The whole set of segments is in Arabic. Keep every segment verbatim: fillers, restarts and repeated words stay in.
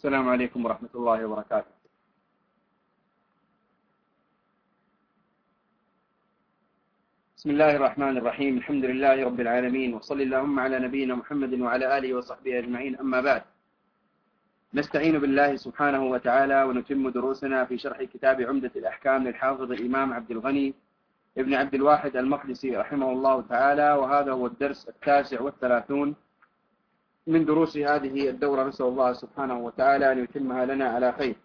السلام عليكم ورحمة الله وبركاته. بسم الله الرحمن الرحيم. الحمد لله رب العالمين، وصل اللهم على نبينا محمد وعلى آله وصحبه أجمعين. أما بعد، نستعين بالله سبحانه وتعالى ونتم دروسنا في شرح كتاب عمدة الأحكام للحافظ الإمام عبد الغني ابن عبد الواحد المقدسي رحمه الله تعالى، وهذا هو الدرس التاسع والثلاثون من دروس هذه الدورة. نسأل الله سبحانه وتعالى أن يتمها لنا على خير.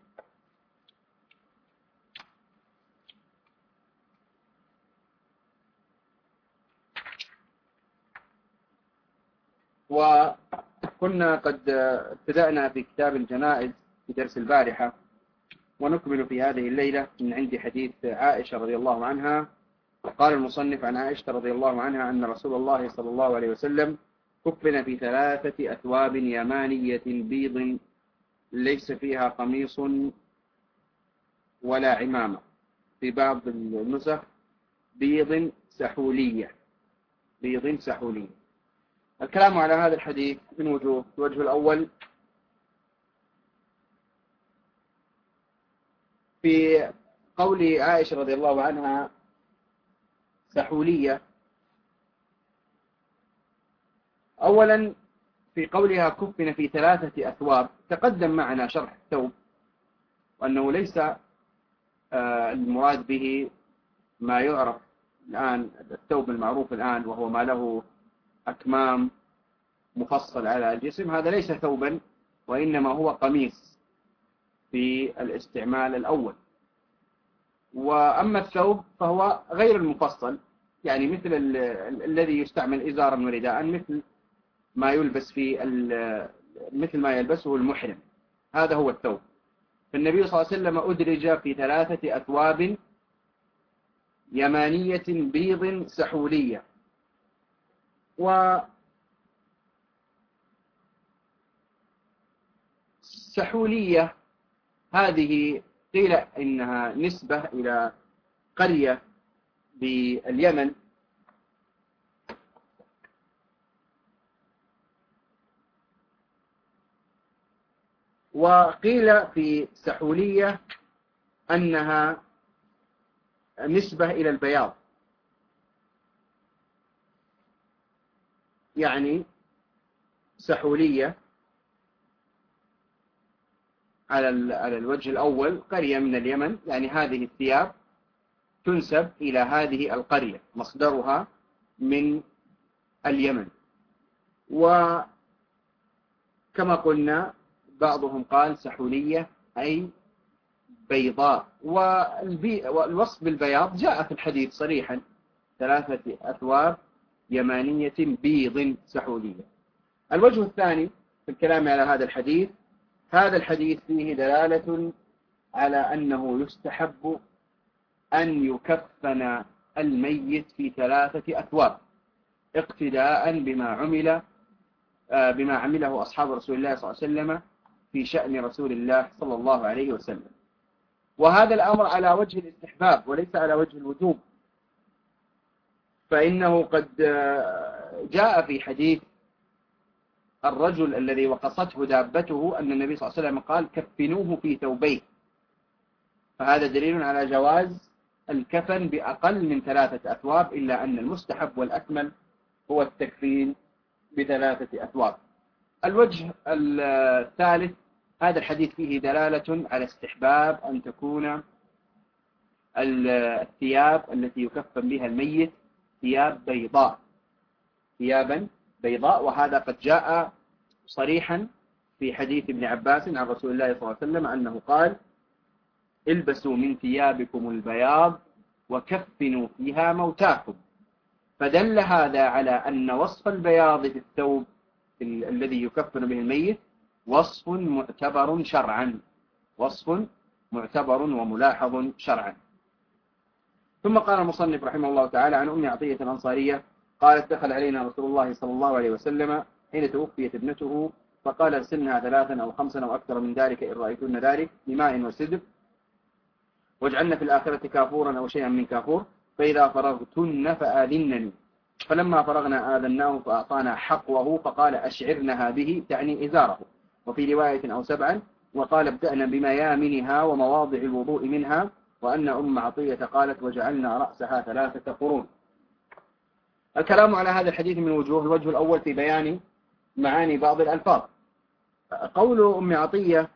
وكنا قد ابتدأنا في كتاب الجنائز في درس البارحة، ونكمل في هذه الليلة من عند حديث عائشة رضي الله عنها. قال المصنف: عن عائشة رضي الله عنها أن رسول الله صلى الله عليه وسلم كفن في ثلاثة أثواب يمانية بيض ليس فيها قميص ولا عمامة، في بعض النسخ بيض سحولية، بيض سحولية. الكلام على هذا الحديث من وجوه. الوجه الأول: في قول عائشة رضي الله عنها سحولية، أولا في قولها كفن في ثلاثة أثواب، تقدم معنا شرح الثوب، وأنه ليس المراد به ما يعرف الآن الثوب المعروف الآن، وهو ما له أكمام مفصل على الجسم. هذا ليس ثوبا، وإنما هو قميص في الاستعمال الأول. وأما الثوب فهو غير المفصل، يعني مثل ال ال الذي يستعمل إزارا ورداء، مثل ما يلبس في مثل ما يلبسه المحرم، هذا هو الثوب. فالنبي صلى الله عليه وسلم أدرج في ثلاثة أثواب يمانية بيض سحولية. وسحولية هذه قيل إنها نسبة إلى قرية باليمن، وقيل في سحولية أنها نسبة إلى البياض، يعني سحولية على على الوجه الأول قرية من اليمن، يعني هذه الثياب تنسب إلى هذه القرية، مصدرها من اليمن. وكما قلنا بعضهم قال سحولية أي بيضاء، والوصف بالبياض جاء في الحديث صريحا: ثلاثة أثواب يمانية بيض سحولية. الوجه الثاني في الكلام على هذا الحديث: هذا الحديث فيه دلالة على أنه يستحب أن يكفن الميت في ثلاثة أثواب، اقتداء بما عمل بما عمله أصحاب رسول الله صلى الله عليه وسلم في شأن رسول الله صلى الله عليه وسلم. وهذا الأمر على وجه الاستحباب وليس على وجه الوجوب، فإنه قد جاء في حديث الرجل الذي وقصته دابته أن النبي صلى الله عليه وسلم قال: كفنوه في ثوبين. فهذا دليل على جواز الكفن بأقل من ثلاثة أثواب، إلا أن المستحب والأكمل هو التكفين بثلاثة أثواب. الوجه الثالث: هذا الحديث فيه دلالة على استحباب أن تكون الثياب التي يكفن بها الميت ثياب بيضاء، ثيابا بيضاء. وهذا قد جاء صريحا في حديث ابن عباس عن رسول الله صلى الله عليه وسلم أنه قال: البسوا من ثيابكم البياض وكفنوا فيها موتاكم. فدل هذا على أن وصف البياض في الثوب الذي يكفن به الميت وصف معتبر شرعا، وصف معتبر وملاحظ شرعا. ثم قال المصنف رحمه الله تعالى: عن أم عطية الأنصارية قالت: دخل علينا رسول الله صلى الله عليه وسلم حين توفيت ابنته، فقال: ارسلنها ثلاثا أو خمسا أو أكثر من ذلك إن رأيتن ذلك بماء وسدر، واجعلن في الآخرة كافورا أو شيئا من كافور، فإذا فرغتن فآذنني. فلما فرغنا آذناه فأعطانا حقوه، فقال: أشعرنها به، تعني إزاره. وفي رواية أو سبعا، وقال ابدأنا بميامنها ومواضع الوضوء منها، وأن أم عطية قالت وجعلنا رأسها ثلاثة قرون. الكلام على هذا الحديث من وجوه. الوجه الأول في بيان معاني بعض الألفاظ. قول أم عطية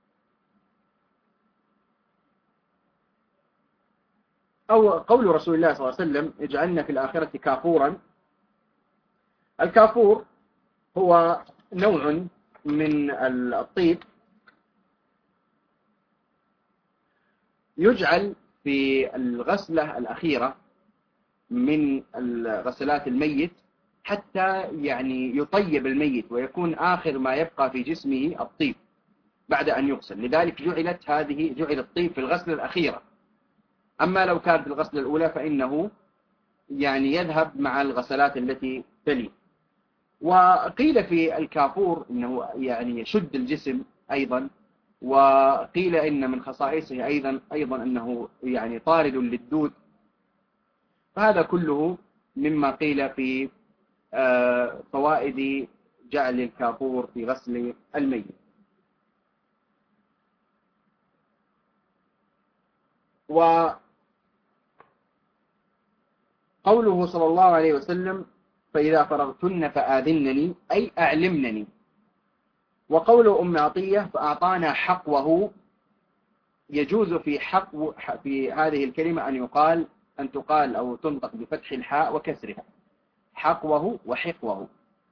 أو قول رسول الله صلى الله عليه وسلم اجعلنا في الآخرة كافورا. الكافور هو نوع من الطيب يجعل في الغسلة الأخيرة من غسلات الميت حتى يعني يطيب الميت ويكون آخر ما يبقى في جسمه الطيب بعد أن يغسل. لذلك جعلت هذه جعل الطيب في الغسلة الأخيرة. أما لو كان في الغسلة الأولى فإنه يعني يذهب مع الغسلات التي تلي. وقيل في الكافور إنه يعني يشد الجسم أيضا، وقيل إن من خصائصه أيضا أيضا أنه يعني طارد للدود. فهذا كله مما قيل في فوائد جعل الكافور في غسل الميت. وقوله صلى الله عليه وسلم فإذا فرغتن فآذنني أي أعلمنني. وقول أم عطية فأعطانا حقوه، يجوز في حقو في هذه الكلمة أن يقال أن تقال أو تنطق بفتح الحاء وكسرها، حقوه وحقوه.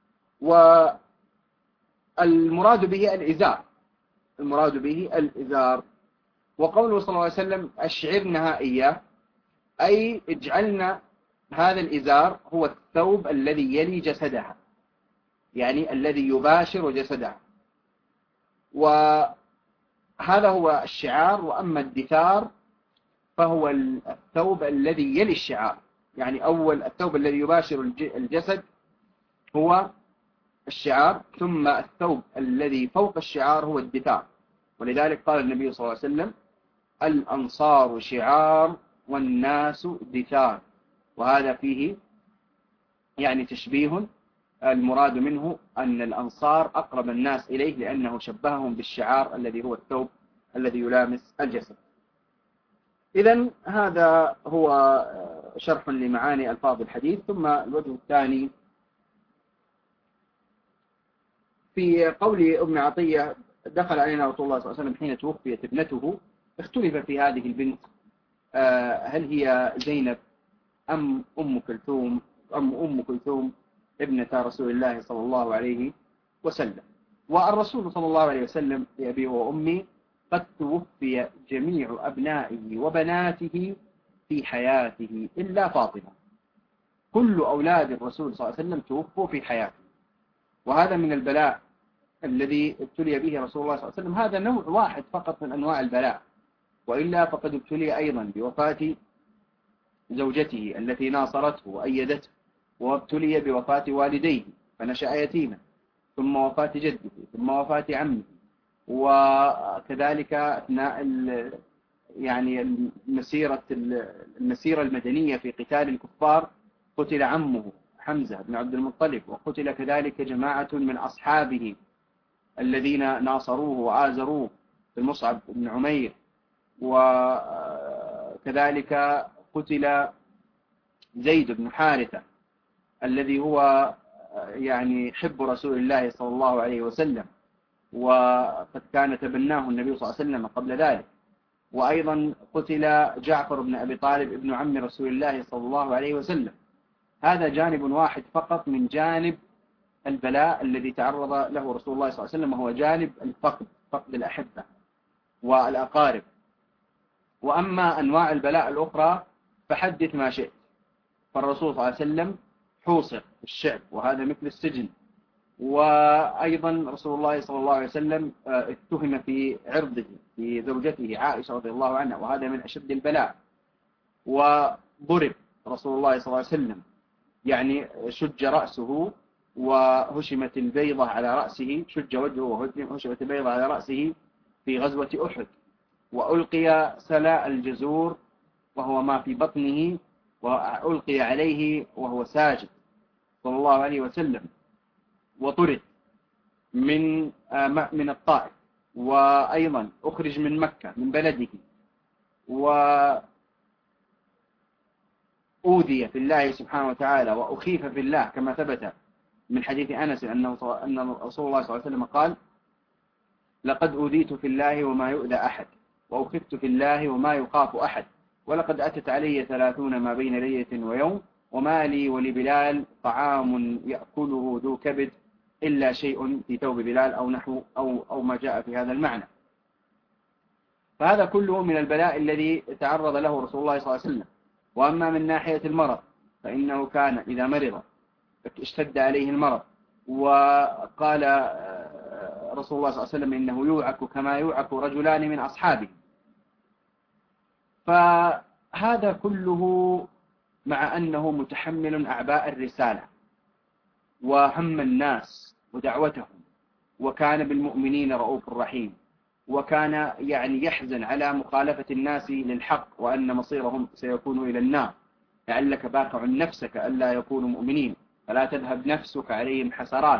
والمراد به الإزار، المراد به الإزار. وقوله صلى الله عليه وسلم أشعرنها إياه أي اجعلنا هذا الإزار هو الثوب الذي يلي جسدها، يعني الذي يباشر جسدها، وهذا هو الشعار. وأما الدثار فهو الثوب الذي يلي الشعار، يعني أول الثوب الذي يباشر الجسد هو الشعار، ثم الثوب الذي فوق الشعار هو الدثار. ولذلك قال النبي صلى الله عليه وسلم الأنصار شعار والناس دثار. وهذا فيه يعني تشبيه، المراد منه أن الأنصار أقرب الناس إليه لأنه شبههم بالشعار الذي هو الثوب الذي يلامس الجسد. إذن هذا هو شرح لمعاني ألفاظ الحديث. ثم الوجه الثاني في قول أم عطية دخل علينا رسول الله صلى الله عليه وسلم حين توفيت ابنته. اختلف في هذه البنت هل هي زينب أم أم كلثوم أم أم كلثوم ابنة رسول الله صلى الله عليه وسلم. والرسول صلى الله عليه وسلم بأبي وأمي قد توفي جميع أبنائه وبناته في حياته إلا فاطمة. كل أولاد الرسول صلى الله عليه وسلم توفوا في حياته. وهذا من البلاء الذي ابتلي به رسول الله صلى الله عليه وسلم. هذا نوع واحد فقط من أنواع البلاء، وإلا فقد ابتلي أيضا بوفاة زوجته التي ناصرته وأيدته، وابتلي بوفاة والديه فنشأ يتيما، ثم وفاة جده، ثم وفاة عمه. وكذلك أثناء يعني المسيرة المسيرة المدنية في قتال الكفار قتل عمه حمزة بن عبد المطلب، وقتل كذلك جماعة من أصحابه الذين ناصروه وآزروه المصعب بن عمير. وكذلك قتل زيد بن حارثة الذي هو يعني حب رسول الله صلى الله عليه وسلم، وقد كان تبناه النبي صلى الله عليه وسلم قبل ذلك. وأيضا قتل جعفر بن أبي طالب ابن عم رسول الله صلى الله عليه وسلم. هذا جانب واحد فقط من جانب البلاء الذي تعرض له رسول الله صلى الله عليه وسلم، وهو جانب الفقد، فقد الأحبة والأقارب. وأما أنواع البلاء الأخرى فحدث ما شئت. فالرسول صلى الله عليه وسلم حوصر في الشعب، وهذا مثل السجن. وأيضا رسول الله صلى الله عليه وسلم اتهم في عرضه في زوجته عائشة رضي الله عنها، وهذا من أشد البلاء. وضرب رسول الله صلى الله عليه وسلم، يعني شج رأسه وهشمت البيضة على رأسه، شج وجهه وهشمت البيضة على رأسه في غزوة أحد. وألقي سلاء الجزور وهو ما في بطنه، وألقي عليه وهو ساجد صلى الله عليه وسلم. وطرد من من الطائف وأيضا أخرج من مكة من بلده، وأوذي في الله سبحانه وتعالى وأخيف في الله، كما ثبت من حديث أنس أنه أن رسول الله صلى الله عليه وسلم قال: لقد أوذيت في الله وما يؤذى أحد، وأخفت في الله وما يخاف أحد، ولقد أتت علي ثلاثون ما بين ليلة ويوم، وما لي ولبلال طعام يأكله ذو كبد إلا شيء في ثوب بلال أو نحو أو أو ما جاء في هذا المعنى. فهذا كله من البلاء الذي تعرض له رسول الله صلى الله عليه وسلم. وأما من ناحية المرض فإنه كان إذا مرض اشتد عليه المرض، وقال رسول الله صلى الله عليه وسلم إنه يوعك كما يوعك رجلان من أصحابه. فهذا كله مع أنه متحمل أعباء الرسالة وهم الناس ودعوتهم، وكان بالمؤمنين رؤوف رحيم، وكان يعني يحزن على مخالفة الناس للحق وأن مصيرهم سيكون إلى النار، لعلك باقع نفسك ألا يكونوا مؤمنين فلا تذهب نفسك عليهم حسرات.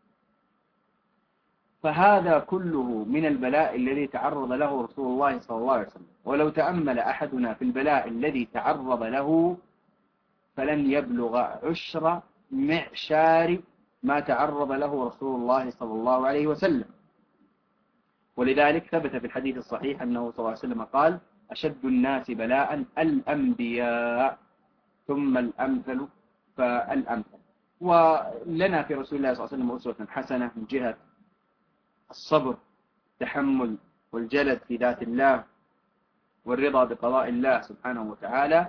فهذا كله من البلاء الذي تعرض له رسول الله صلى الله عليه وسلم. ولو تأمل أحدنا في البلاء الذي تعرض له فلن يبلغ عشر معشار ما تعرض له رسول الله صلى الله عليه وسلم. ولذلك ثبت في الحديث الصحيح أنه صلى الله عليه وسلم قال: أشد الناس بلاء الأنبياء ثم الأمثل فالأمثل. ولنا في رسول الله صلى الله عليه وسلم أسوة حسنة من جهة الصبر، التحمل والجلد في ذات الله، والرضا بقضاء الله سبحانه وتعالى،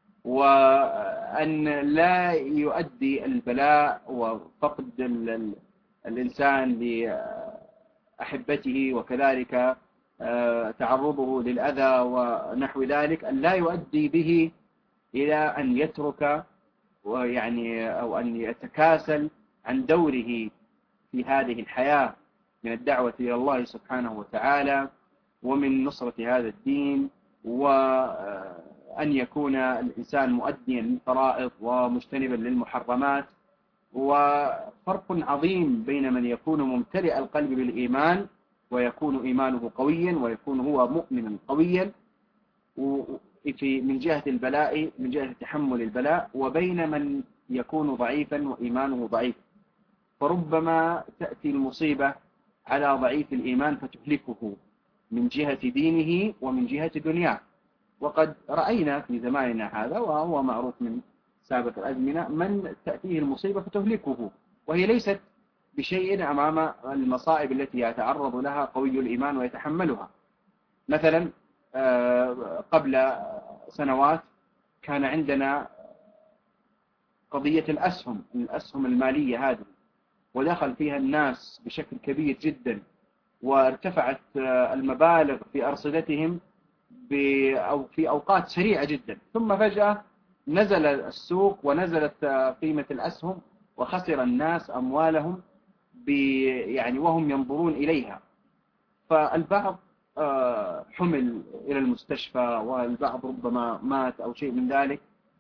وأن لا يؤدي البلاء وفقد الإنسان لأحبته وكذلك تعرضه للأذى ونحو ذلك، أن لا يؤدي به إلى أن يترك ويعني أو أن يتكاسل عن دوره في هذه الحياة من الدعوة إلى الله سبحانه وتعالى ومن نصرة هذا الدين، وأن يكون الإنسان مؤديا للفرائض ومجتنبا للمحرمات. وفرق عظيم بين من يكون ممتلئ القلب بالإيمان ويكون إيمانه قويا ويكون هو مؤمنا قويا في من جهة البلاء من جهة تحمل البلاء، وبين من يكون ضعيفا وإيمانه ضعيف. فربما تأتي المصيبة على ضعيف الإيمان فتهلكه من جهة دينه ومن جهة دنياه. وقد رأينا في زماننا هذا، وهو معروف من سابق الأزمنة، من تأتيه المصيبة فتهلكه وهي ليست بشيء أمام المصائب التي يتعرض لها قوي الإيمان ويتحملها. مثلا قبل سنوات كان عندنا قضية الأسهم الأسهم المالية هذه، ودخل فيها الناس بشكل كبير جدا، وارتفعت المبالغ في أرصدتهم أو في أوقات سريعة جدا، ثم فجأة نزل السوق ونزلت قيمة الأسهم وخسر الناس أموالهم يعني وهم ينظرون إليها. فالبعض حمل إلى المستشفى، والبعض ربما مات أو شيء من ذلك،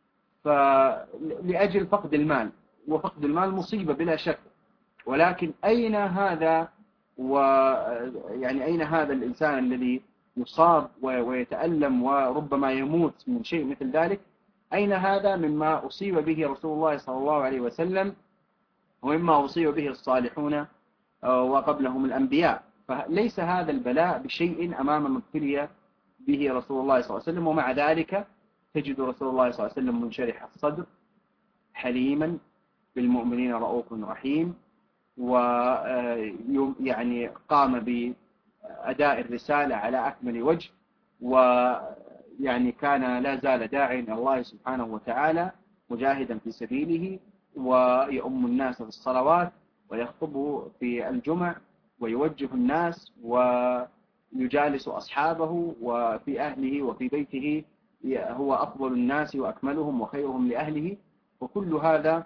فلأجل فقد المال. وفقد المال مصيبة بلا شك، ولكن أين هذا ويعني أين هذا الإنسان الذي يصاب ويتألم وربما يموت من شيء مثل ذلك؟ أين هذا مما أصيب به رسول الله صلى الله عليه وسلم ومما أصيب به الصالحون وقبلهم الأنبياء؟ فليس هذا البلاء بشيء أمام ما ابتلي به رسول الله صلى الله عليه وسلم. ومع ذلك تجد رسول الله صلى الله عليه وسلم منشرح الصدر، حليما بالمؤمنين رؤوف رحيم، ويعني قام بأداء الرسالة على أكمل وجه، ويعني كان لا زال داعيا إلى الله سبحانه وتعالى مجاهدا في سبيله، ويؤم الناس في الصلوات ويخطب في الجمع ويوجه الناس ويجالس أصحابه، وفي أهله وفي بيته هو أفضل الناس وأكملهم وخيرهم لأهله. وكل هذا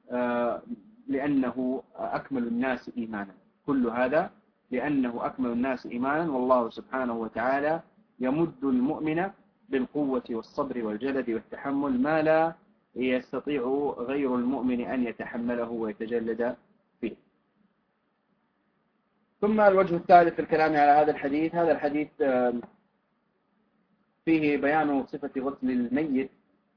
لأنه أكمل الناس إيمانا، كل هذا لأنه أكمل الناس إيمانا. والله سبحانه وتعالى يمد المؤمن بالقوة والصبر والجلد والتحمل ما لا يستطيع غير المؤمن أن يتحمله ويتجلد فيه. ثم الوجه الثالث في الكلام على هذا الحديث، هذا الحديث فيه بيان صفة غسل الميت.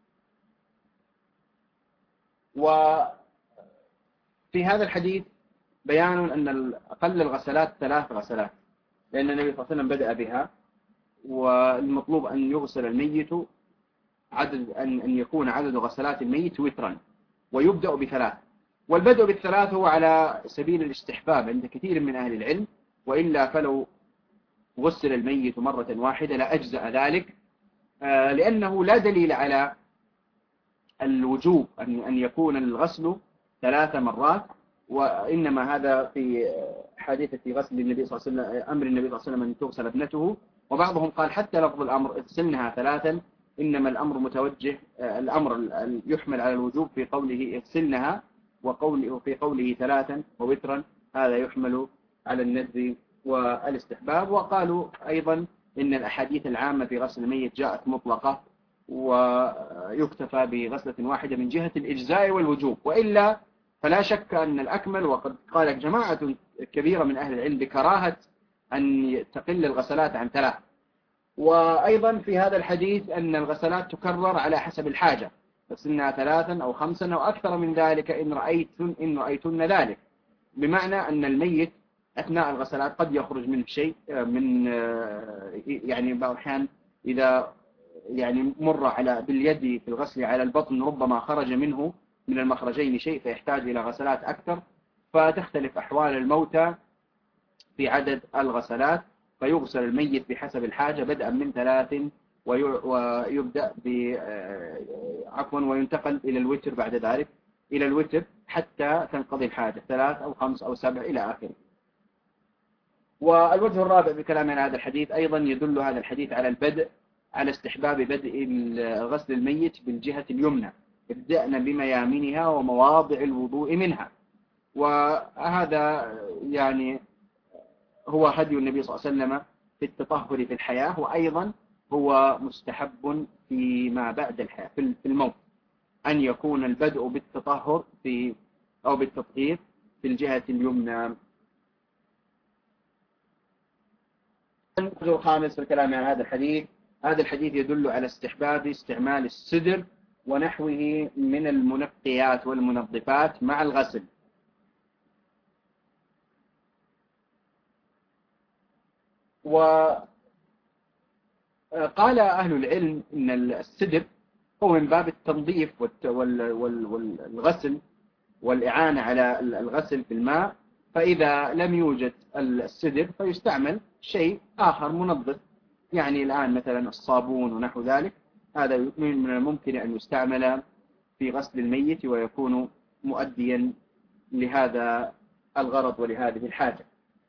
وفي هذا الحديث بيان أن أقل الغسلات ثلاث غسلات، لأن النبي صلى الله عليه وسلم بدأ بها، والمطلوب أن يغسل الميت عدد أن أن يكون عدد غسلات الميت وترا، ويبدأ بثلاث. والبدء بالثلاث هو على سبيل الاستحباب عند كثير من أهل العلم، وإلا فلو غسل الميت مرة واحدة لأجزأ ذلك، لأنه لا دليل على الوجوب أن أن يكون الغسل ثلاث مرات، وإنما هذا في حادثة غسل النبي صلى الله عليه وسلم، أمر النبي صلى الله عليه وسلم أن تغسل ابنته. وبعضهم قال حتى لفظ الأمر اغسلنها ثلاثا، إنما الأمر متوجه، الأمر يحمل على الوجوب في قوله اغسلنها، وقوله في قوله ثلاثا ووترا هذا يحمل على الندب والاستحباب. وقالوا أيضا إن الأحاديث العامة في غسل الميت جاءت مطلقة، ويكتفى بغسلة واحدة من جهة الإجزاء والوجوب، وإلا فلا شك أن الأكمل، وقد قال جماعة كبيرة من أهل العلم بكراهة أن تقل الغسلات عن ثلاث. وأيضا في هذا الحديث أن الغسلات تكرر على حسب الحاجة، غسلنا ثلاثا أو خمسا أو أكثر من ذلك إن رأيتن إن رأيتن ذلك، بمعنى أن الميت أثناء الغسلات قد يخرج منه شيء من يعني بعض الأحيان إذا يعني مر على باليد في الغسل على البطن ربما خرج منه من المخرجين شيء فيحتاج إلى غسلات أكثر، فتختلف أحوال الموتى في عدد الغسلات، فيغسل الميت بحسب الحاجة بدءا من ثلاث ويبدأ ب عفوا وينتقل إلى الوتر بعد ذلك إلى الوتر حتى تنقضي الحاجة، ثلاث أو خمس أو سبع إلى آخره. والوجه الرابع بكلام هذا الحديث أيضا يدل هذا الحديث على البدء على استحباب بدء غسل الميت بالجهة اليمنى، ابدأنا بميامنها ومواضع الوضوء منها، وهذا يعني هو هدي النبي صلى الله عليه وسلم في التطهر في الحياة، وأيضا هو مستحب فيما بعد الحياة في الموت أن يكون البدء بالتطهر في أو بالتطهير في الجهة اليمنى. الوجه الخامس في الكلام عن هذا الحديث، هذا الحديث يدل على استحباب استعمال السدر ونحوه من المنقيات والمنظفات مع الغسل. وقال أهل العلم إن السدر هو من باب التنظيف والغسل والإعانة على الغسل في الماء، فإذا لم يوجد السدر فيستعمل شيء آخر منظف، يعني الآن مثلا الصابون ونحو ذلك، هذا من الممكن أن يستعمل في غسل الميت ويكون مؤديا لهذا الغرض ولهذه الحاجة.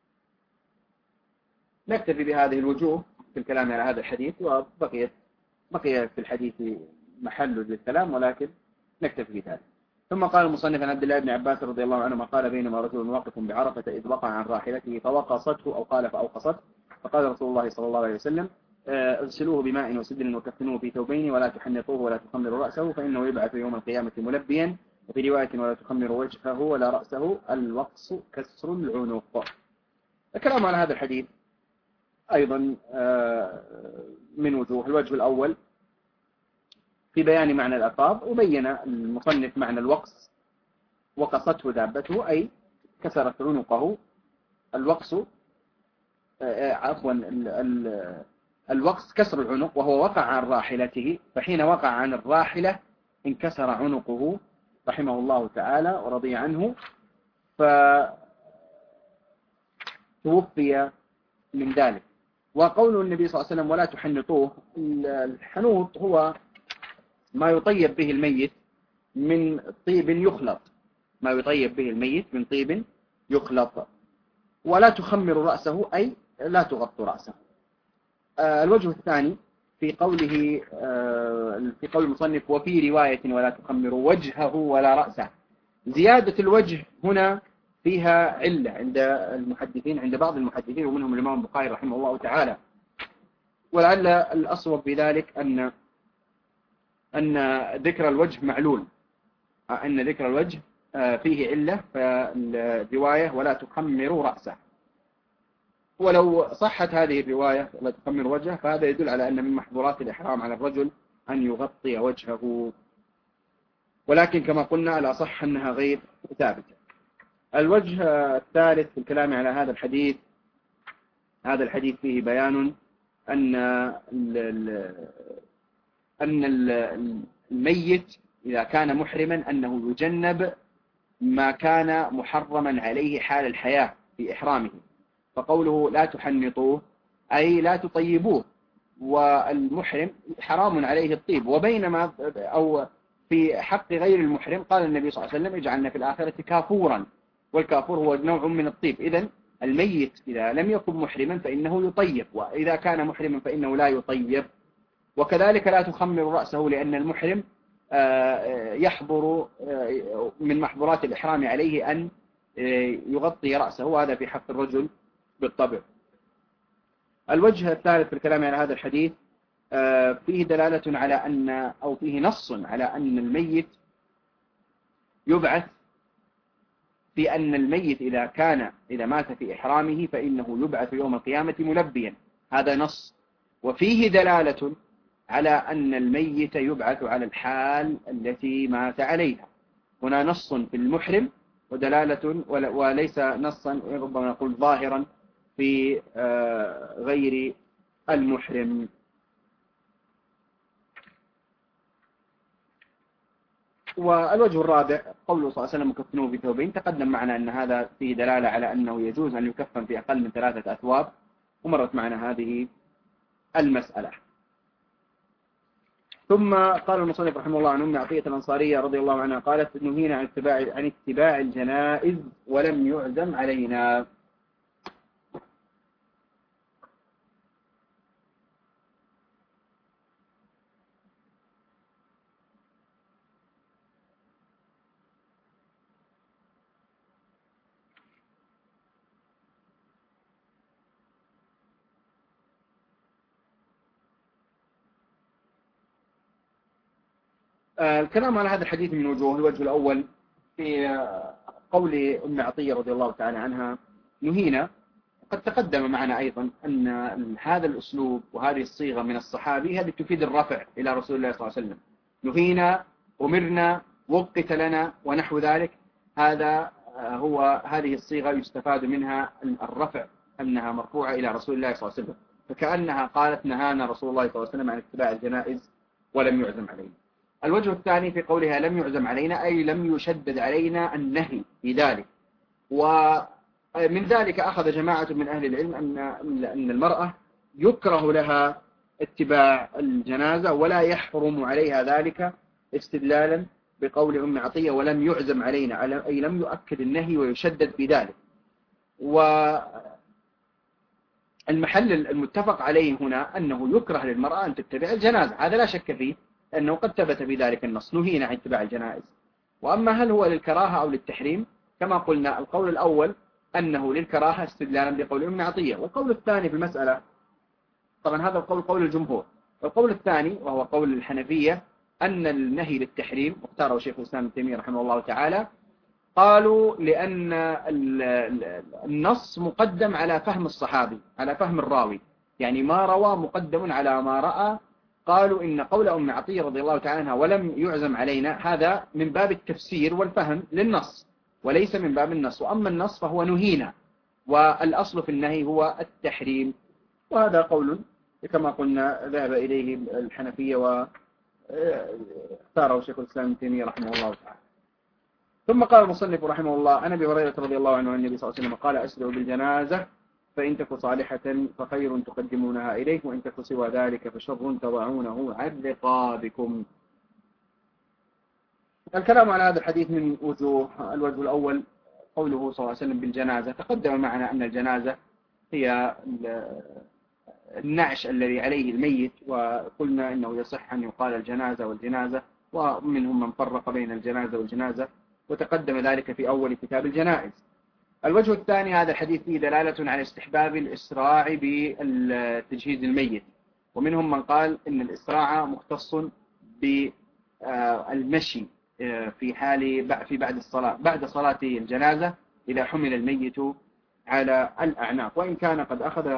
نكتفي بهذه الوجوه في الكلام على هذا الحديث، وبقي بقي في الحديث محل للكلام ولكن نكتفي بهذا. ثم قال المصنف عن عبد الله بن عباس رضي الله عنهما قال بينما رجل واقف بعرفة إذ وقع عن راحلته فوقصته أو قال فأوقصته، فقال رسول الله صلى الله عليه وسلم اغسلوه بماء وسدر وكفنوه في ثوبين ولا تحنطوه ولا تخمروا رأسه فإنه يبعث يوم القيامة ملبيا، وفي رواية ولا تخمروا وجهه ولا رأسه الوقص كسر العنق. الكلام على هذا الحديث أيضا من وجوه. الوجه الأول في بيان معنى الألفاظ، وبين المصنف معنى الوقص، وقصته دابته أي كسرت عنقه. الوقص عفوا الوقص كسر العنق، وهو وقع عن راحلته، فحين وقع عن الراحلة انكسر عنقه رحمه الله تعالى ورضي عنه، فتوفي من ذلك. وقول النبي صلى الله عليه وسلم ولا تحنطوه، الحنوط هو ما يطيب به الميت من طيب يخلط، ما يطيب به الميت من طيب يخلط. ولا تخمر رأسه أي لا تغطوا رأسه. الوجه الثاني في قوله في قول المصنف وفي رواية ولا تخمروا وجهه ولا رأسه، زيادة الوجه هنا فيها علة عند المحدثين، عند بعض المحدثين ومنهم الإمام البخاري رحمه الله تعالى، ولعل الأصوب بذلك أن أن ذكر الوجه معلول، أن ذكر الوجه فيه علة، فالرواية ولا تخمروا رأسه. ولو صحت هذه الرواية لا تخمر وجهه فهذا يدل على أن من محظورات الإحرام على الرجل أن يغطي وجهه، ولكن كما قلنا الأصح أنها غير ثابتة. الوجه الثالث في الكلام على هذا الحديث، هذا الحديث فيه بيان أن أن الميت إذا كان محرما أنه يجنب ما كان محرما عليه حال الحياة في إحرامه، فقوله لا تحنطوه أي لا تطيبوه، والمحرم حرام عليه الطيب، وبينما أو في حق غير المحرم قال النبي صلى الله عليه وسلم اجعلنا في الآخرة كافورا، والكافور هو نوع من الطيب. إذن الميت إذا لم يكن محرما فإنه يطيب، وإذا كان محرما فإنه لا يطيب. وكذلك لا تخمر رأسه، لأن المحرم يحضر من محظورات الإحرام عليه أن يغطي رأسه، وهذا في حق الرجل بالطبع. الوجه الثالث في الكلام على هذا الحديث فيه دلالة على أن أو فيه نص على أن الميت يبعث، في أن الميت إذا كان إذا مات في إحرامه فإنه يبعث يوم القيامة ملبيا، هذا نص. وفيه دلالة على أن الميت يبعث على الحال التي مات عليها، هنا نص في المحرم ودلالة وليس نصا ربما نقول ظاهرا في غير المحرم. والوجه الرابع قوله صلى الله عليه وسلم كفنوه بثوبين، تقدم معنا أن هذا فيه دلالة على أنه يجوز أن يكفن في أقل من ثلاثة أثواب، ومرت معنا هذه المسألة. ثم قال المصنف رحمه الله عن أم عطية الأنصارية رضي الله عنها قالت نهينا عن اتباع عن اتباع الجنائز ولم يعزم علينا. الكلام على هذا الحديث من وجوه. الوجه الأول في قول أم عطية رضي الله تعالى عنها نهينا، قد تقدم معنا أيضا أن هذا الأسلوب وهذه الصيغة من الصحابي هذه تفيد الرفع إلى رسول الله صلى الله عليه وسلم، نهينا، أمرنا، وقت لنا ونحو ذلك. هذا هو هذه الصيغة يستفاد منها الرفع، أنها مرفوعة إلى رسول الله صلى الله عليه وسلم، فكأنها قالت نهانا رسول الله صلى الله عليه وسلم عن اتباع الجنائز ولم يعزم علينا. الوجه الثاني في قولها لم يعزم علينا أي لم يشدد علينا النهي في ذلك. ومن ذلك أخذ جماعة من أهل العلم أن أن المرأة يكره لها اتباع الجنازة ولا يحرم عليها ذلك، استدلالا بقول أم عطية ولم يعزم علينا أي لم يؤكد النهي ويشدد في ذلك. والمحل المتفق عليه هنا أنه يكره للمرأة أن تتبع الجنازة، هذا لا شك فيه، أنه قد ثبت في ذلك النص نهينا عن اتباع الجنائز. وأما هل هو للكراهة أو للتحريم، كما قلنا القول الأول أنه للكراهة استدلالا بقول أم عطية، والقول الثاني في المسألة طبعا هذا القول قول الجمهور، والقول الثاني وهو قول الحنفية أن النهي للتحريم واختاره شيخ الإسلام ابن تيمية رحمه الله تعالى، قالوا لأن النص مقدم على فهم الصحابي على فهم الراوي، يعني ما روى مقدم على ما رأى. قالوا إن قول أم عطية رضي الله تعالى عنها ولم يعزم علينا هذا من باب التفسير والفهم للنص وليس من باب النص، وأما النص فهو نهينا، والأصل في النهي هو التحريم. وهذا قول كما قلنا ذهب إليه الحنفية واختاره شيخ الإسلام ابن تيمية رحمه الله تعالى. ثم قال المصنف رحمه الله عن أبي هريرة رضي الله عنه عن النبي صلى الله عليه وسلم قال أسرعوا بالجنازة فإن تك صالحة فخير تقدمونها إليه وإن تك سوى ذلك فشر تضعونه عن رقابكم. الكلام على هذا الحديث من وجوه. الوجه الأول قوله صلى الله عليه وسلم بالجنازة، تقدم معنا أن الجنازة هي النعش الذي عليه الميت، وقلنا إنه يصح أن يقال الجنازة والجنازة، ومنهم من فرق بين الجنازة والجنازة، وتقدم ذلك في أول كتاب الجنائز. الوجه الثاني هذا الحديث فيه دلالة على استحباب الإسراع بتجهيز الميت، ومنهم من قال إن الإسراع مختص بالمشي في حال في بعد الصلاة بعد صلاة الجنازة إذا حمل الميت على الأعناق، وإن كان قد أخذ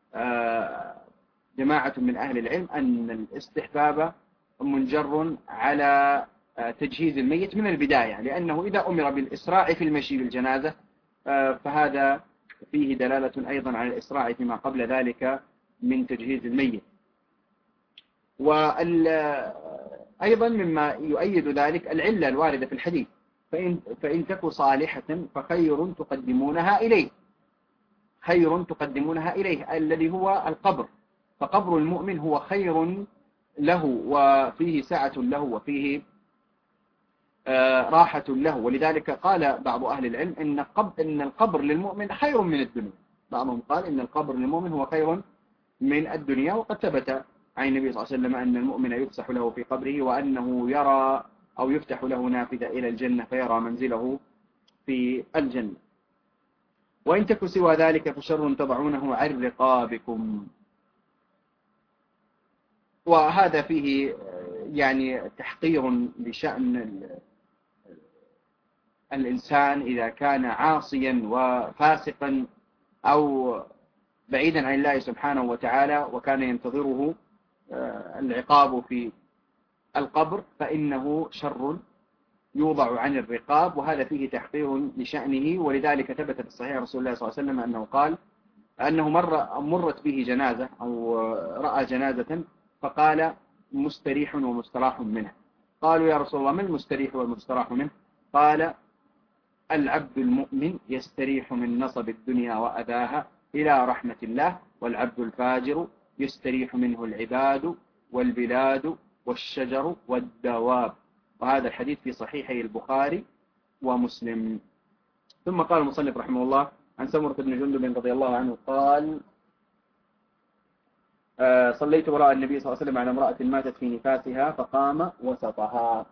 جماعة من أهل العلم أن الاستحباب منجر على تجهيز الميت من البداية، لأنه إذا أمر بالإسراع في المشي بالجنازة فهذا فيه دلالة أيضا على الإسراع فيما قبل ذلك من تجهيز الميت. وأيضا مما يؤيد ذلك العلة الواردة في الحديث، فإن, فإن تكو صالحة فخير تقدمونها إليه، خير تقدمونها إليه الذي هو القبر، فقبر المؤمن هو خير له وفيه سعة له وفيه راحة له. ولذلك قال بعض أهل العلم إن, قبر إن القبر للمؤمن خير من الدنيا، بعضهم قال إن القبر للمؤمن هو خير من الدنيا. وقد ثبت عن النبي صلى الله عليه وسلم أن المؤمن يفسح له في قبره وأنه يرى أو يفتح له نافذة إلى الجنة فيرى منزله في الجنة. وإن تك سوى ذلك فشر تضعونه عن رقابكم. وهذا فيه يعني تحقير لشأن الإنسان إذا كان عاصيا وفاسقا أو بعيدا عن الله سبحانه وتعالى وكان ينتظره العقاب في القبر، فإنه شر يوضع عن الرقاب، وهذا فيه تحقير لشأنه. ولذلك ثبت في الصحيح رسول الله صلى الله عليه وسلم أنه قال أنه مر مرت به جنازة أو رأى جنازة فقال مستريح ومستراح منه. قالوا يا رسول الله ما المستريح والمستراح منه؟ قال العبد المؤمن يستريح من نصب الدنيا وأذاها إلى رحمة الله، والعبد الفاجر يستريح منه العباد والبلاد والشجر والدواب. وهذا الحديث في صحيحي البخاري ومسلم. ثم قال المصنف رحمه الله عن سمرة بن جندب رضي الله عنه قال آه صليت وراء النبي صلى الله عليه وسلم على امرأة ماتت في نفاسها فقام وسطها.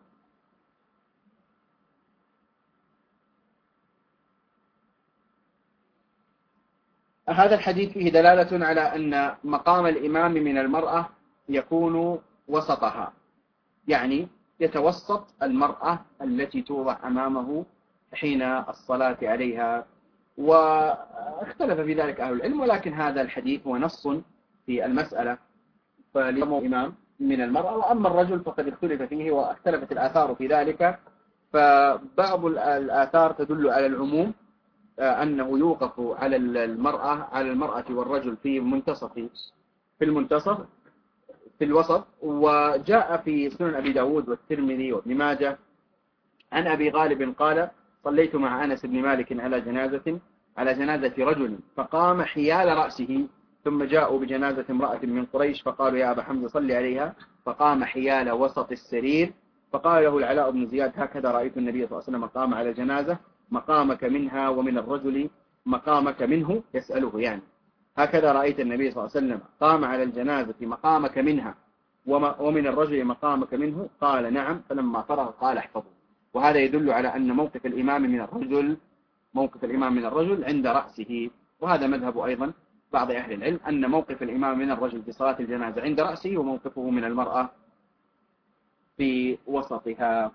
هذا الحديث فيه دلالة على أن مقام الإمام من المرأة يكون وسطها، يعني يتوسط المرأة التي توضع أمامه حين الصلاة عليها. واختلف في ذلك أهل العلم، ولكن هذا الحديث هو نص في المسألة، فالإمام إمام من المرأة. وأما الرجل فقد اختلف فيه واختلفت الآثار في ذلك، فبعض الآثار تدل على العموم أنه يوقف على المرأة على المرأة والرجل في منتصف في المنتصف في الوسط. وجاء في سنن أبي داود والترمذي وابن ماجه عن أبي غالب قال صليت مع أنس بن مالك على جنازة على جنازة رجل فقام حيال رأسه، ثم جاءوا بجنازة امرأة من قريش فقالوا يا أبا حمزة صلي عليها، فقام حيال وسط السرير. فقال له العلاء بن زياد هكذا رأيت النبي صلى الله عليه وسلم قام على جنازة مقامك منها ومن الرجل مقامك منه، يسأله يعني هكذا رأيت النبي صلى الله عليه وسلم قام على الجنازة مقامك منها ومن الرجل مقامك منه؟ قال نعم. فلما فرغ قال احفظه. وهذا يدل على أن موقف الإمام من الرجل موقف الإمام من الرجل عند رأسه. وهذا مذهب أيضا بعض أهل العلم أن موقف الإمام من الرجل في صلاة الجنازة عند رأسه وموقفه من المرأة في وسطها.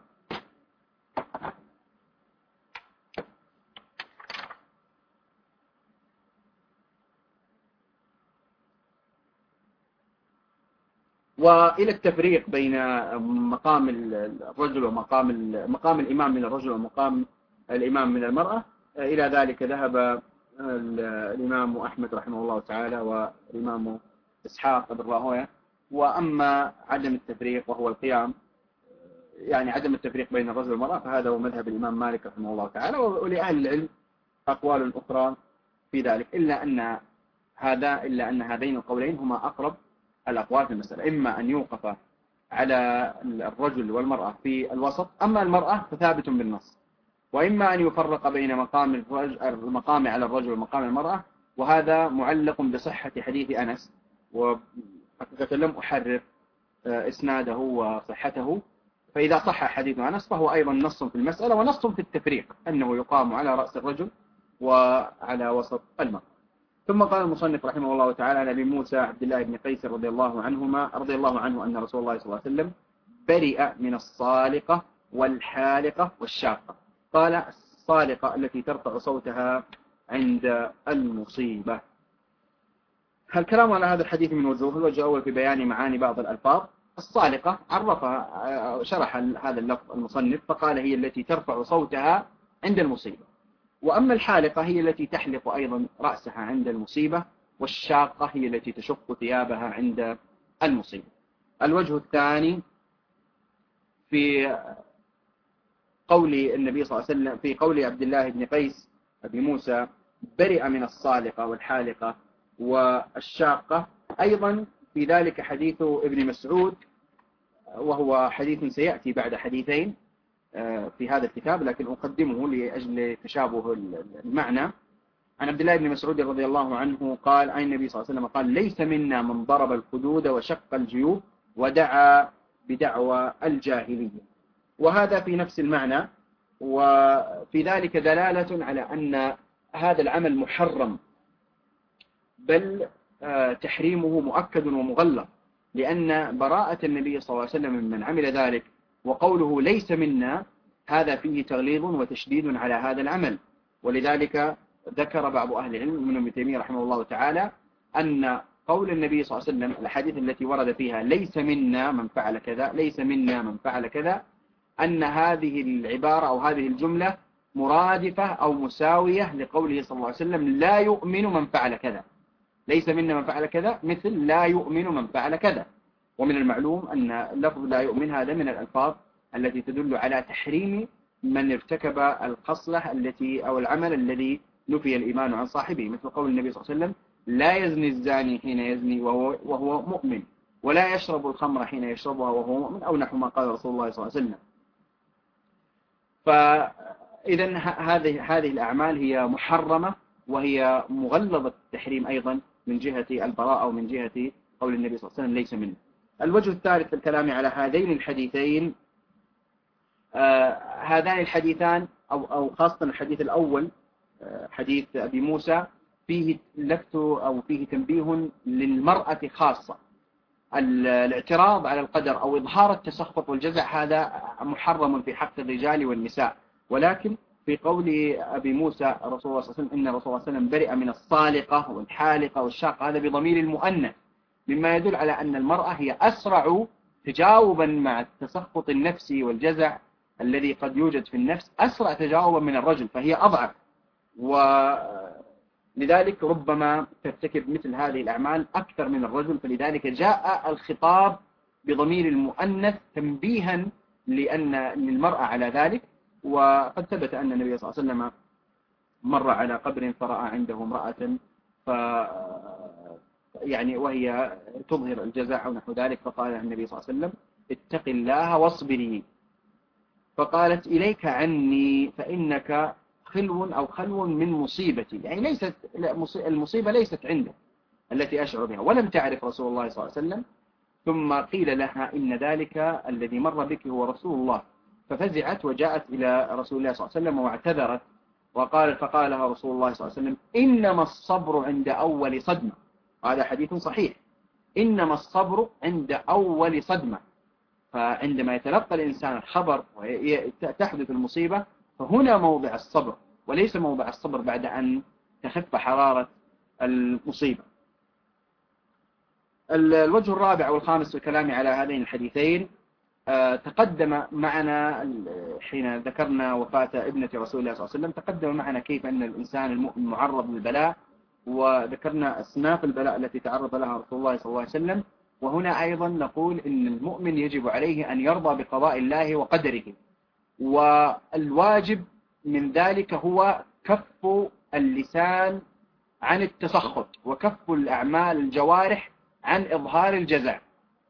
وإلى التفريق بين مقام الرجل ومقام مقام الإمام من الرجل ومقام الإمام من المرأة، إلى ذلك ذهب الإمام أحمد رحمه الله تعالى والإمام إسحاق بن راهويه. وأما عدم التفريق وهو القيام، يعني عدم التفريق بين الرجل والمرأة، فهذا هو مذهب الإمام مالك رحمه الله تعالى. ولأهل العلم أقوال أخرى في ذلك، إلا أن هذا إلا أن هذين القولين هما أقرب الأقوال في المسألة، إما أن يوقف على الرجل والمرأة في الوسط، أما المرأة فثابت بالنص، وإما أن يفرق بين مقام المقام على الرجل ومقام المرأة، وهذا معلق بصحة حديث أنس، وحقيقة لم أحرر إسناده وصحته، فإذا صح حديث أنس فهو أيضا نص في المسألة ونص في التفريق أنه يقام على رأس الرجل وعلى وسط المرأة. ثم قال المصنف رحمه الله تعالى عن أبي موسى عبد الله بن قيس رضي الله عنهما رضي الله عنه أن رسول الله صلى الله عليه وسلم برئ من الصالقة والحالقة والشاقة. قال الصالقة التي ترفع صوتها عند المصيبة. الكلام على هذا الحديث من وجوه. الوجه الأول في بيان معاني بعض الألفاظ. الصالقة عرفها شرح هذا اللفظ المصنف فقال هي التي ترفع صوتها عند المصيبة، وأما الحالقة هي التي تحلق أيضا رأسها عند المصيبة، والشاقة هي التي تشق ثيابها عند المصيبة. الوجه الثاني في قول النبي صلى الله عليه وسلم في قول عبد الله بن قيس أبي موسى برئ من الصالقة والحالقة والشاقة، أيضا في ذلك حديث ابن مسعود، وهو حديث سيأتي بعد حديثين في هذا الكتاب لكن أقدمه لأجل تشابه المعنى. عن عبد الله بن مسعود رضي الله عنه قال عن النبي صلى الله عليه وسلم قال ليس منا من ضرب الخدود وشق الجيوب ودعا بدعوى الجاهلية. وهذا في نفس المعنى، وفي ذلك دلالة على أن هذا العمل محرم، بل تحريمه مؤكد ومغلظ، لأن براءة النبي صلى الله عليه وسلم من عمل ذلك وقوله ليس منا هذا فيه تغليظ وتشديد على هذا العمل. ولذلك ذكر بعض أهل العلم من ابن تيمية رحمه الله تعالى أن قول النبي صلى الله عليه وسلم الحديث التي ورد فيها ليس منا من فعل كذا ليس منا من فعل كذا، أن هذه العبارة أو هذه الجملة مرادفة أو مساوية لقوله صلى الله عليه وسلم لا يؤمن من فعل كذا. ليس منا من فعل كذا مثل لا يؤمن من فعل كذا. ومن المعلوم أن لفظ لا يؤمن هذا من الألفاظ التي تدل على تحريم من ارتكب الخصلة التي أو العمل الذي نفي الإيمان عن صاحبه، مثل قول النبي صلى الله عليه وسلم لا يزني الزاني حين يزني وهو, وهو مؤمن، ولا يشرب الخمر حين يشربها وهو مؤمن، أو نحو ما قال رسول الله صلى الله عليه وسلم. فإذا هذه هذه الأعمال هي محرمة وهي مغلظة التحريم أيضا من جهة البراءة أو من جهة قول النبي صلى الله عليه وسلم ليس منه. الوجه الثالث في الكلام على هذين الحديثين، آه هذان الحديثان أو, أو خاصة الحديث الأول آه حديث أبي موسى فيه لفت أو فيه تنبيه للمرأة خاصة. الاعتراض على القدر أو إظهار التسخط والجزع هذا محرم في حق الرجال والنساء، ولكن في قول أبي موسى رسول الله صلى الله عليه وسلم إن رسول الله صلى الله عليه وسلم برئ من الصالقة والحالقة والشاقة، هذا بضمير المؤنث، مما يدل على أن المرأة هي أسرع تجاوبا مع التسخط النفسي والجزع الذي قد يوجد في النفس، أسرع تجاوبا من الرجل، فهي أضعف، ولذلك ربما ترتكب مثل هذه الأعمال أكثر من الرجل، فلذلك جاء الخطاب بضمير المؤنث تنبيها لأن للمرأة على ذلك. وقد ثبت أن النبي صلى الله عليه وسلم مر على قبر فرأى عنده امرأة ف يعني وهي تظهر الجزع أو نحو ذلك، فقال النبي صلى الله عليه وسلم اتق الله واصبري، فقالت إليك عني فإنك خلو أو خلو من مصيبتي، يعني ليست المصيبة ليست عنده التي أشعر بها، ولم تعرف رسول الله صلى الله عليه وسلم. ثم قيل لها إن ذلك الذي مر بك هو رسول الله، ففزعت وجاءت إلى رسول الله صلى الله عليه وسلم واعتذرت وقالت فقال لها رسول الله صلى الله عليه وسلم إنما الصبر عند أول صدمة. هذا حديث صحيح، إنما الصبر عند أول صدمة، فعندما يتلقى الإنسان الخبر وتحدث المصيبة فهنا موضع الصبر، وليس موضع الصبر بعد أن تخف حرارة المصيبة. الوجه الرابع والخامس في الكلام على هذين الحديثين، تقدم معنا حين ذكرنا وفاة ابنة رسول الله صلى الله عليه وسلم، تقدم معنا كيف أن الإنسان المؤمن معرض للبلاء، وذكرنا أصناف البلاء التي تعرض لها رسول الله صلى الله عليه وسلم. وهنا أيضا نقول إن المؤمن يجب عليه أن يرضى بقضاء الله وقدره، والواجب من ذلك هو كف اللسان عن التسخط وكف الأعمال الجوارح عن إظهار الجزع،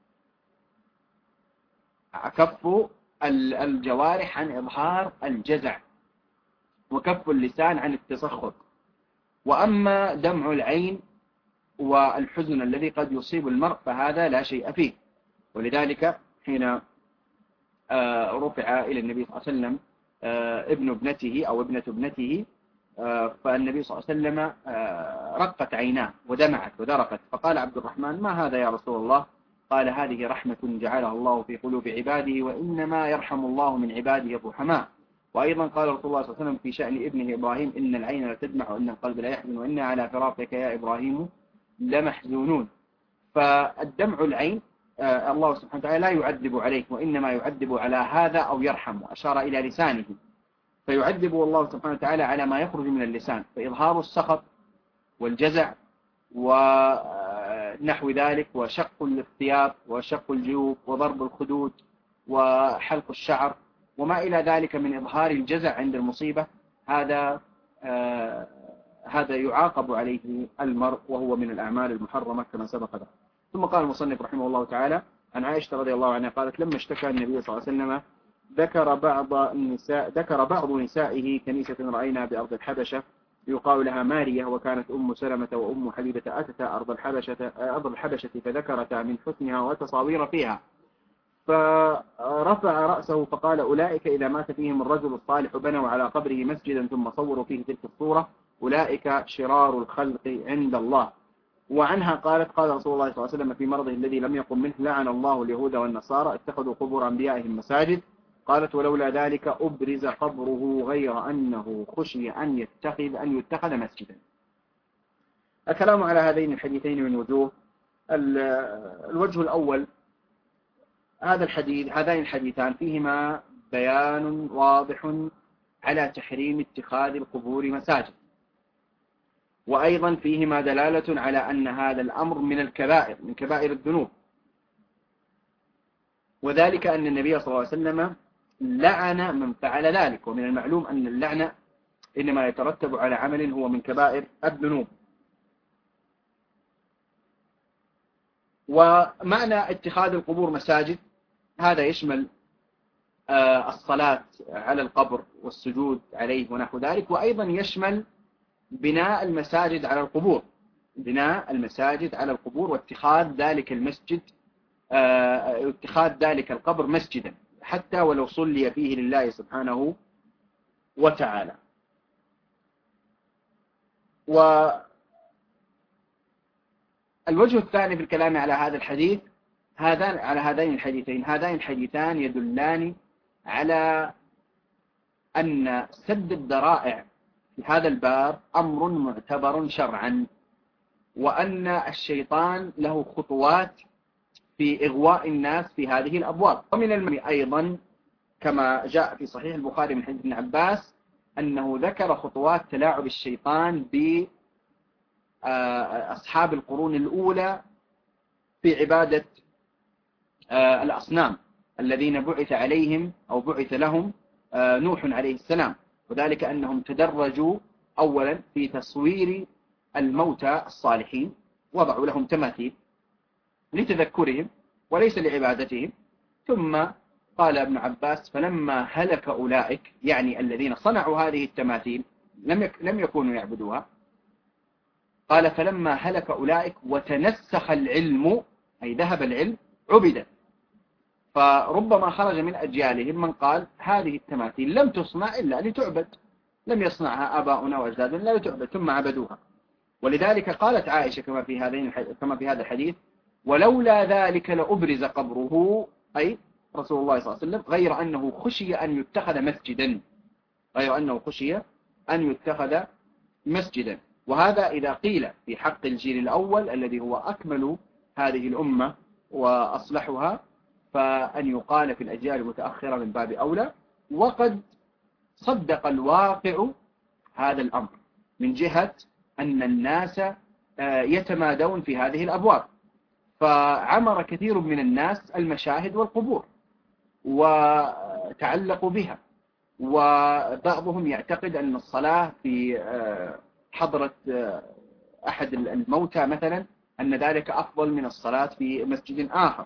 كف الجوارح عن إظهار الجزع وكف اللسان عن التسخط. وأما دمع العين والحزن الذي قد يصيب المرء فهذا لا شيء فيه، ولذلك حين رفع إلى النبي صلى الله عليه وسلم ابن ابنته أو ابنة ابنته، فالنبي صلى الله عليه وسلم رقت عيناه ودمعت وذرفت، فقال عبد الرحمن ما هذا يا رسول الله؟ قال هذه رحمة جعلها الله في قلوب عباده، وإنما يرحم الله من عباده الرحماء، وأيضا قال رسول الله صلى الله عليه وسلم في شأن ابنه إبراهيم: إن العين لا تدمع وإن القلب لا يحزن وإنا على فراقك يا إبراهيم لمحزونون. فالدمع العين آه الله سبحانه وتعالى لا يعذب عليه، وإنما يعذب على هذا أو يرحم، وأشار إلى لسانه، فيعذب الله سبحانه وتعالى على ما يخرج من اللسان، فإظهار السخط والجزع ونحو ذلك، وشق الثياب وشق الجيوب وضرب الخدود وحلق الشعر وما إلى ذلك من إظهار الجزع عند المصيبة، هذا آه هذا يعاقب عليه المرء، وهو من الأعمال المحرمة كما سبق ذلك. ثم قال المصنف رحمه الله تعالى عن عائشة رضي الله عنها قالت: لما اشتكى النبي صلى الله عليه وسلم ذكر بعض النساء ذكر بعض نسائه كنيسة رأينا بأرض الحبشة يقال لها مارية، وكانت أم سلمة وأم حبيبة أتتا أرض الحبشة أرض الحبشة فذكرتا من حسنها وتصاوير فيها، فرفع رأسه فقال: أولئك إذا مات فيهم الرجل الصالح بنوا على قبره مسجدا ثم صوروا فيه تلك الصورة، أولئك شرار الخلق عند الله. وعنها قالت: قال رسول الله صلى الله عليه وسلم في مرضه الذي لم يقم منه: لعن الله اليهود والنصارى اتخذوا قبور أنبيائهم مساجد. قالت: ولولا ذلك أبرز قبره غير أنه خشي أن يتخذ أن يتخذ مسجدا. الكلام على هذين الحديثين من وجوه. الوجه الأول: هذا الحديث هذين الحديثان فيهما بيان واضح على تحريم اتخاذ القبور مساجد، وأيضا فيهما دلالة على أن هذا الأمر من الكبائر من كبائر الذنوب، وذلك أن النبي صلى الله عليه وسلم لعن من فعل ذلك، ومن المعلوم أن اللعنة إنما يترتب على عمل هو من كبائر الذنوب. ومعنى اتخاذ القبور مساجد هذا يشمل الصلاة على القبر والسجود عليه ونحو ذلك، وأيضا يشمل بناء المساجد على القبور بناء المساجد على القبور واتخاذ ذلك المسجد اتخاذ ذلك القبر مسجدا، حتى ولو صلي فيه لله سبحانه وتعالى. والوجه الثاني في الكلام على هذا الحديث هذان على هذين الحديثين هذين الحديثان يدلان على أن سد الذرائع في هذا الباب أمر معتبر شرعا، وأن الشيطان له خطوات في إغواء الناس في هذه الأبواب. ومن المهم أيضا كما جاء في صحيح البخاري من حديث ابن عباس أنه ذكر خطوات تلاعب الشيطان بأصحاب القرون الأولى في عبادة الأصنام الذين بعث عليهم أو بعث لهم نوح عليه السلام، وذلك أنهم تدرجوا أولا في تصوير الموتى الصالحين، وضعوا لهم تماثيل لتذكرهم وليس لعبادتهم. ثم قال ابن عباس: فلما هلك أولئك، يعني الذين صنعوا هذه التماثيل لم لم يكونوا يعبدوها، قال: فلما هلك أولئك وتنسخ العلم، أي ذهب العلم، عبدت. فربما خرج من أجيالهم من قال: هذه التماثيل لم تصنع إلا لتعبد، لم يصنعها آباؤنا وأجدادنا إلا لتعبد، ثم عبدوها. ولذلك قالت عائشة كما في هذين كما في هذا الحديث: ولولا ذلك لأبرز قبره، أي رسول الله صلى الله عليه وسلم، غير أنه خشي أن يتخذ مسجدا غير أنه خشي أن يتخذ مسجدا. وهذا إذا قيل في حق الجيل الأول الذي هو أكمل هذه الأمة وأصلحها، فأن يقال في الأجيال المتأخرة من باب أولى. وقد صدق الواقع هذا الأمر من جهة أن الناس يتمادون في هذه الأبواب، فعمر كثير من الناس المشاهد والقبور وتعلقوا بها، وبعضهم يعتقد أن الصلاة في حضرة أحد الموتى مثلا أن ذلك أفضل من الصلاة في مسجد آخر.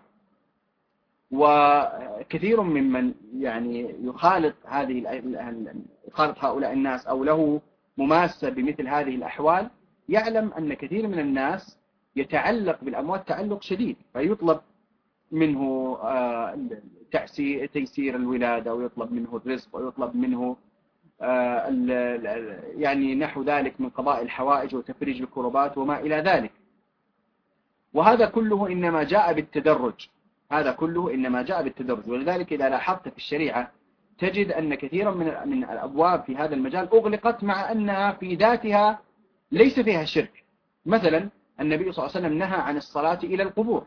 وكثير ممن يعني يخالط هذه يخالط هؤلاء الناس أو له مماسة بمثل هذه الأحوال يعلم أن كثير من الناس يتعلق بالأموات تعلق شديد، فيطلب منه تيسير الولادة، ويطلب منه الرزق، ويطلب منه يعني نحو ذلك من قضاء الحوائج وتفريج الكربات وما إلى ذلك. وهذا كله إنما جاء بالتدرج هذا كله إنما جاء بالتدرج ولذلك إذا لاحظت في الشريعة تجد أن كثيرا من من الأبواب في هذا المجال أغلقت مع أنها في ذاتها ليس فيها شرك. مثلا النبي صلى الله عليه وسلم نهى عن الصلاة إلى القبور،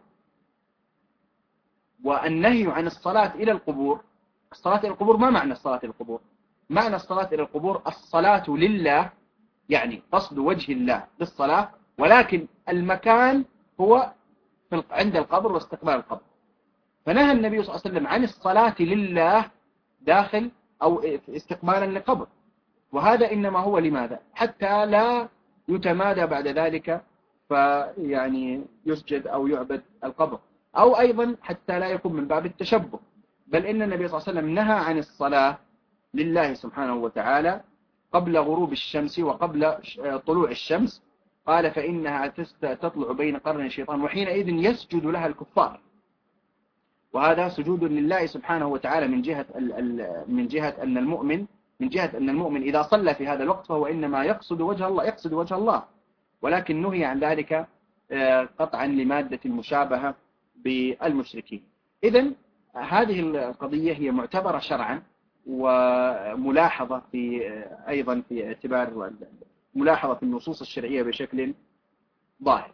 والنهي عن الصلاة إلى القبور، الصلاة إلى القبور ما معنى الصلاة إلى القبور؟ معنى الصلاة إلى القبور الصلاة لله، يعني قصد وجه الله بالصلاة، ولكن المكان هو عند القبر واستقبال القبر. فنهى النبي صلى الله عليه وسلم عن الصلاة لله داخل أو استقبالا لقبر، وهذا إنما هو لماذا؟ حتى لا يتمادى بعد ذلك فيعني يسجد أو يعبد القبر، أو أيضا حتى لا يكون من باب التشبه. بل إن النبي صلى الله عليه وسلم نهى عن الصلاة لله سبحانه وتعالى قبل غروب الشمس وقبل طلوع الشمس، قال فإنها تطلع بين قرن الشيطان وحينئذ يسجد لها الكفار. وهذا سجود لله سبحانه وتعالى من جهة من جهة أن المؤمن من جهة أن المؤمن إذا صلى في هذا الوقت فهو إنما يقصد وجه الله يقصد وجه الله، ولكن نهي عن ذلك قطعا لمادة المشابهة بالمشركين. إذن هذه القضية هي معتبرة شرعا وملاحظة في أيضا في اعتبار ملاحظة في النصوص الشرعية بشكل ظاهر.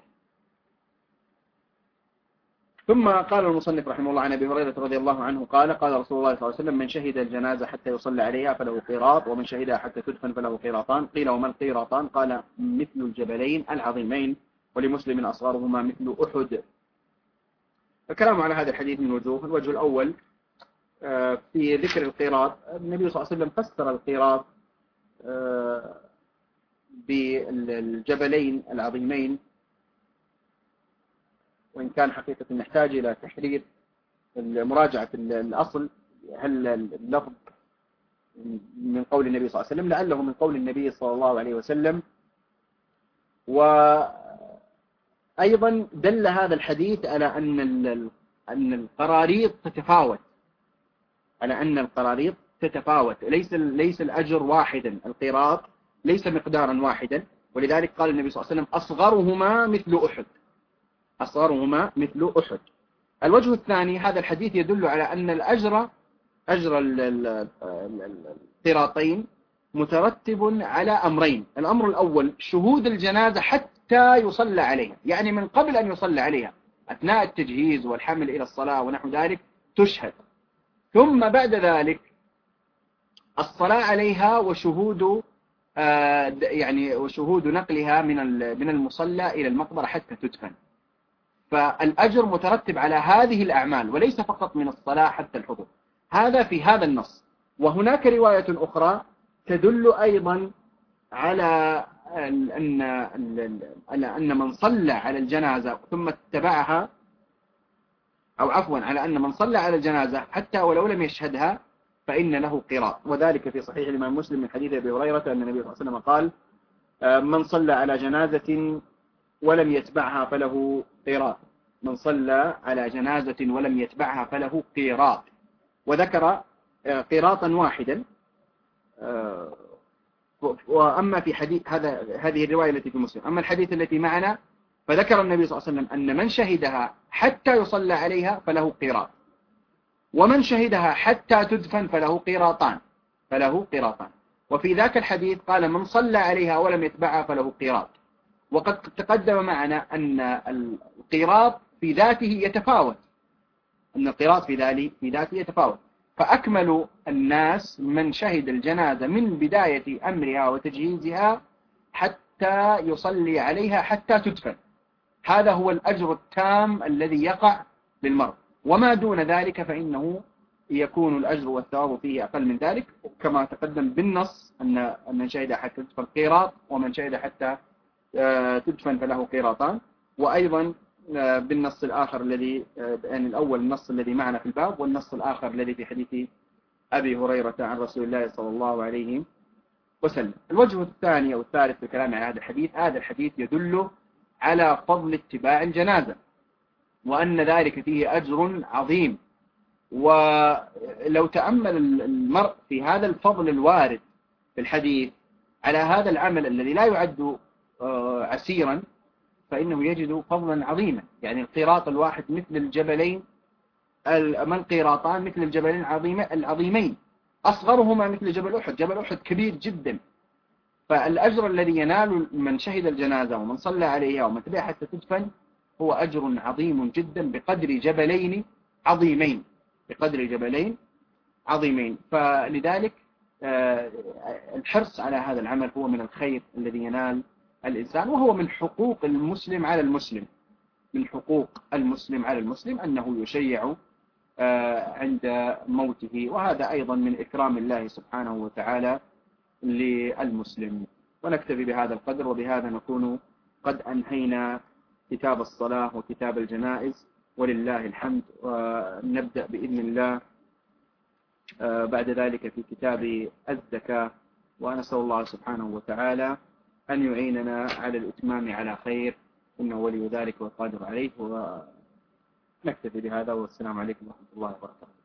ثم قال المصنف رحمه الله عن أبي هريرة رضي الله عنه قال قال رسول الله صلى الله عليه وسلم من شهد الجنازة حتى يصلى عليها فله قيراط، ومن شهدها حتى تدفن فله قيراطان. قيل وما القيراطان؟ قال مثل الجبلين العظيمين، ولمسلم أصغرهما مثل أحد. الكلام على هذا الحديث من وجوه. الوجه الأول في ذكر القيراط، النبي صلى الله عليه وسلم فسر القيراط بالجبلين العظيمين، وإن كان حقيقة نحتاج إلى تحرير مراجعة الأصل، هل اللفظ من قول النبي صلى الله عليه وسلم لعله من قول النبي صلى الله عليه وسلم. وأيضا دل هذا الحديث على أن أن القراريط تتفاوت، على أن القراريط تتفاوت، ليس ليس الأجر واحدا، القيراط ليس مقدارا واحدا، ولذلك قال النبي صلى الله عليه وسلم أصغرهما مثل أحد، أصغرهما مثل أحد. الوجه الثاني، هذا الحديث يدل على أن الأجر أجر القيراطين مترتب على أمرين. الأمر الأول شهود الجنازة حتى يصلى عليها، يعني من قبل أن يصلى عليها أثناء التجهيز والحمل إلى الصلاة ونحو ذلك تشهد، ثم بعد ذلك الصلاة عليها وشهود يعني وشهود نقلها من من المصلى إلى المقبرة حتى تدفن. فالأجر مترتب على هذه الأعمال وليس فقط من الصلاة حتى الحضور. هذا في هذا النص. وهناك رواية أخرى تدل أيضا على أن أن من صلى على الجنازة ثم اتبعها، أو عفوا على أن من صلى على الجنازة حتى ولو لم يشهدها فإن له قيراط، وذلك في صحيح الإمام مسلم من حديث أبي هريرة أن النبي صلى الله عليه وسلم قال من صلى على جنازة ولم يتبعها فله قيراط، من صلى على جنازة ولم يتبعها فله قيراط، وذكر قيراطا واحدا. وأما في حديث هذا هذه الرواية التي في مسلم، أما الحديث التي معنا فذكر النبي صلى الله عليه وسلم أن من شهدها حتى يصلى عليها فله قيراط، ومن شهدها حتى تدفن فله قيراطان فله قيراطان وفي ذاك الحديث قال من صلى عليها ولم يتبعها فله قيراط. وقد تقدم معنا أن القيراط في ذاته يتفاوت، أن القيراط في ذلك في ذاته يتفاوت. فأكمل الناس من شهد الجنازة من بداية أمرها وتجهيزها حتى يصلي عليها حتى تدفن، هذا هو الأجر التام الذي يقع للمرء، وما دون ذلك فإنه يكون الأجر والثواب فيه أقل من ذلك، كما تقدم بالنص أن من شهد حتى تدفن قيراط، ومن شهد حتى تدفن فله قيراطان. وأيضا بالنص الآخر الذي يعني الأول النص الذي معنا في الباب، والنص الآخر الذي في حديث أبي هريرة عن رسول الله صلى الله عليه وسلم. الوجه الثاني أو الثالث في الكلام عن هذا الحديث، هذا الحديث يدل على فضل اتباع الجنازة، وأن ذلك فيه أجر عظيم. ولو تأمل المرء في هذا الفضل الوارد في الحديث على هذا العمل الذي لا يعد عسيرا فإنه يجد فضلا عظيما. يعني القيراط الواحد مثل الجبلين، ما القيراطان مثل الجبلين العظيمين. أصغرهما مثل جبل أحد. جبل أحد كبير جدا، فالأجر الذي ينال من شهد الجنازة ومن صلى عليها ومن تبعها حتى تدفن هو أجر عظيم جدا بقدر جبلين عظيمين، بقدر جبلين عظيمين. فلذلك الحرص على هذا العمل هو من الخير الذي ينال الإنسان، وهو من حقوق المسلم على المسلم، من حقوق المسلم على المسلم أنه يشيع عند موته، وهذا أيضا من إكرام الله سبحانه وتعالى للمسلم. ونكتفي بهذا القدر، وبهذا نكون قد أنهينا كتاب الصلاة وكتاب الجنائز ولله الحمد. ونبدأ بإذن الله بعد ذلك في كتاب الزكاة، ونسأل الله سبحانه وتعالى أن يعيننا على الإتمام على خير، إنه ولي ذلك والقادر عليه. ونكتفي بهذا، والسلام عليكم ورحمة الله وبركاته.